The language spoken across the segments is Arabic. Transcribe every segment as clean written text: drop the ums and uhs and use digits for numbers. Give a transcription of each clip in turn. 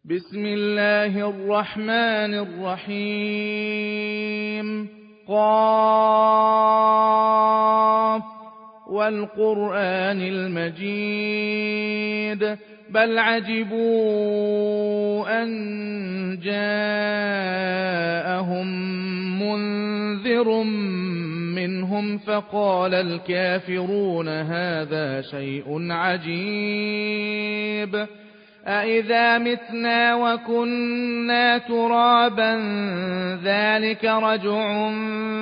بسم الله الرحمن الرحيم قاف والقرآن المجيد بل عجبوا أن جاءهم منذر منهم فقال الكافرون هذا شيء عجيب أإذا متنا وكنا ترابا ذلك رجع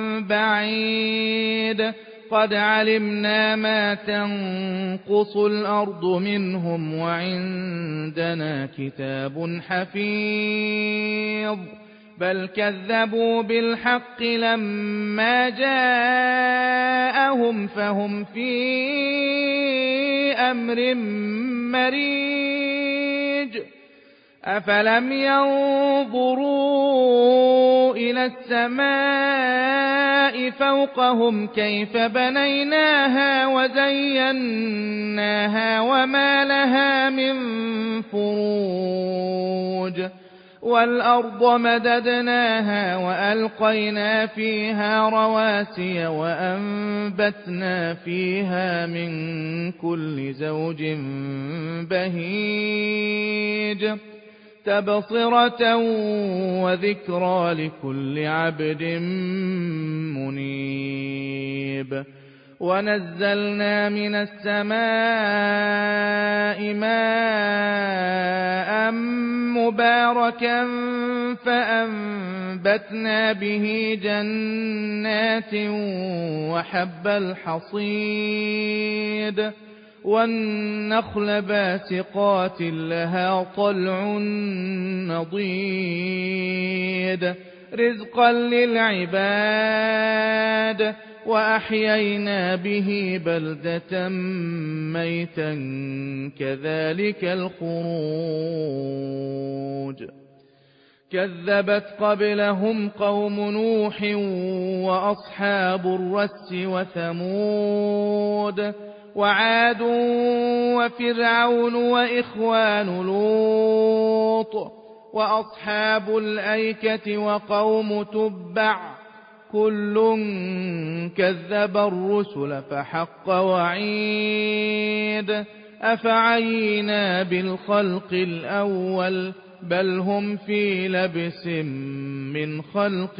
بعيد قد علمنا ما تنقص الأرض منهم وعندنا كتاب حفيظ بل كذبوا بالحق لما جاءهم فهم في أمر مريج أفلم ينظروا إلى السماء فوقهم كيف بنيناها وزيناها وما لها من فروج والأرض مددناها وألقينا فيها رواسي وأنبتنا فيها من كل زوج بهيج تبصرة وذكرى لكل عبد منيب ونزلنا من السماء ماء مباركا فأنبتنا به جنات وحب الحصيد والنخل باسقات لها طلع نضيد رزقا للعباد وأحيينا به بلدة ميتا كذلك الخروج كذبت قبلهم قوم نوح وأصحاب الرس وثمود وعاد وفرعون وإخوان لوط وأصحاب الأيكة وقوم تبع كل كذب الرسل فحق وعيد أفعينا بالخلق الأول بل هم في لبس من خلق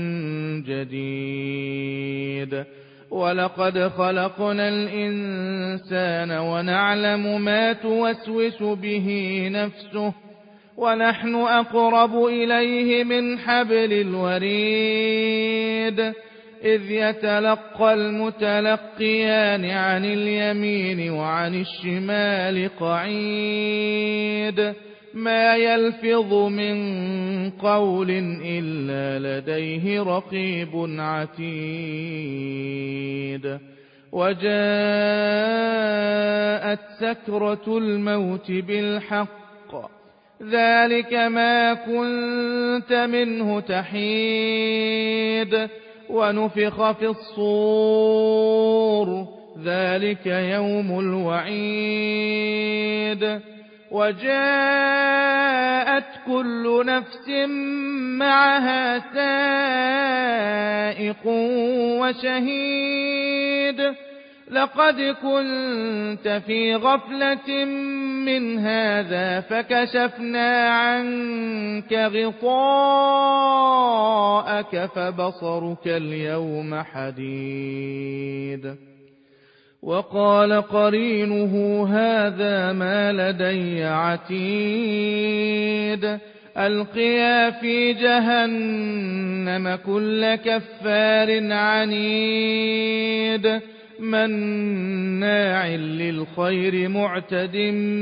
جديد ولقد خلقنا الإنسان ونعلم ما توسوس به نفسه ونحن أقرب إليه من حبل الوريد إذ يتلقى المتلقيان عن اليمين وعن الشمال قعيد ما يلفظ من قول إلا لديه رقيب عتيد وجاءت سكرة الموت بالحق ذلك ما كنت منه تحيد ونفخ في الصور ذلك يوم الوعيد وجاءت كل نفس معها سائق وشهيد لقد كنت في غفلة من هذا فكشفنا عنك غطاءك فبصرك اليوم حديد وقال قرينه هذا ما لدي عتيد ألقيا في جهنم كل كفار عنيد مناع للخير معتد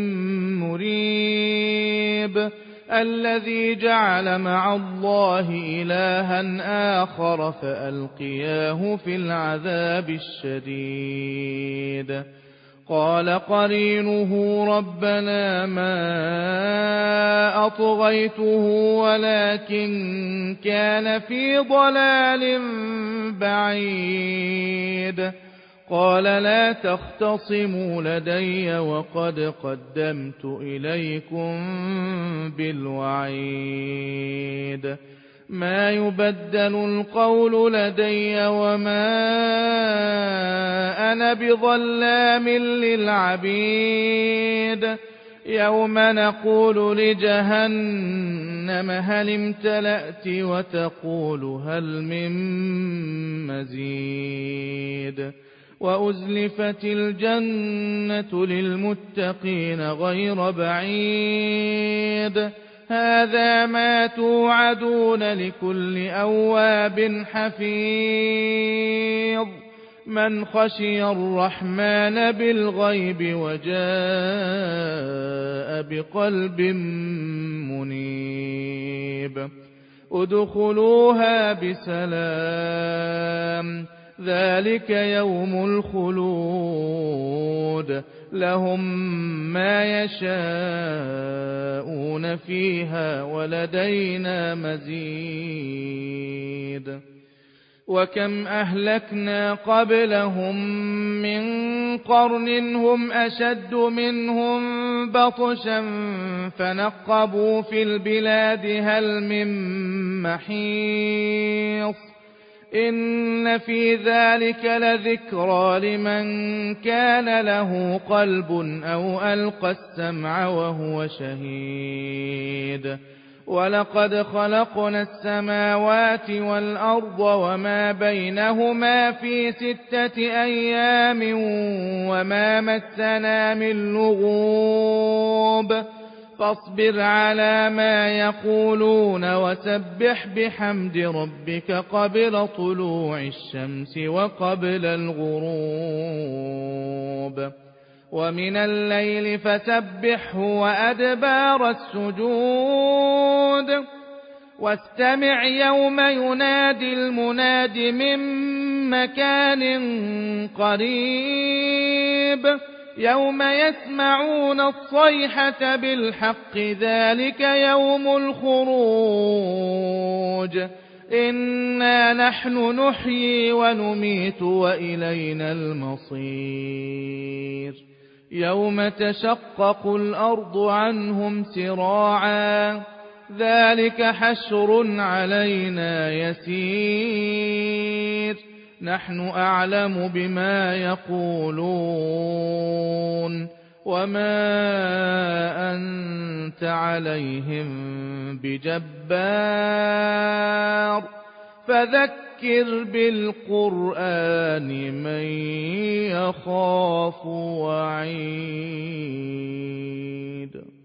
مريب الذي جعل مع الله إلها آخر فألقياه في العذاب الشديد قال قرينه ربنا ما أطغيته ولكن كان في ضلال بعيد قال لا تختصموا لدي وقد قدمت إليكم بالوعيد ما يبدل القول لدي وما أنا بظلام للعبيد يوم نقول لجهنم هل امتلأت وتقول هل من مزيد وأزلفت الجنة للمتقين غير بعيد هذا ما توعدون لكل أواب حفيظ من خشي الرحمن بالغيب وجاء بقلب منيب ادخلوها بسلام ذلك يوم الخلود لهم ما يشاءون فيها ولدينا مزيد وكم أهلكنا قبلهم من قرن هم أشد منهم بطشا فنقبوا في البلاد هل من محيص إن في ذلك لذكرى لمن كان له قلب أو ألقى السمع وهو شهيد ولقد خلقنا السماوات والأرض وما بينهما في 6 أيام وما مسنا من لغوب فاصبر على ما يقولون وسبح بحمد ربك قبل طلوع الشمس وقبل الغروب ومن الليل فسبحه وأدبار السجود واستمع يوم ينادي المناد من مكان قريب يوم يسمعون الصيحة بالحق ذلك يوم الخروج إنا نحن نحيي ونميت وإلينا المصير يوم تشقق الأرض عنهم سراعا ذلك حشر علينا يسير نحن أعلم بما يقولون وما أنت عليهم بجبار فذكر بالقرآن من يخاف وعيد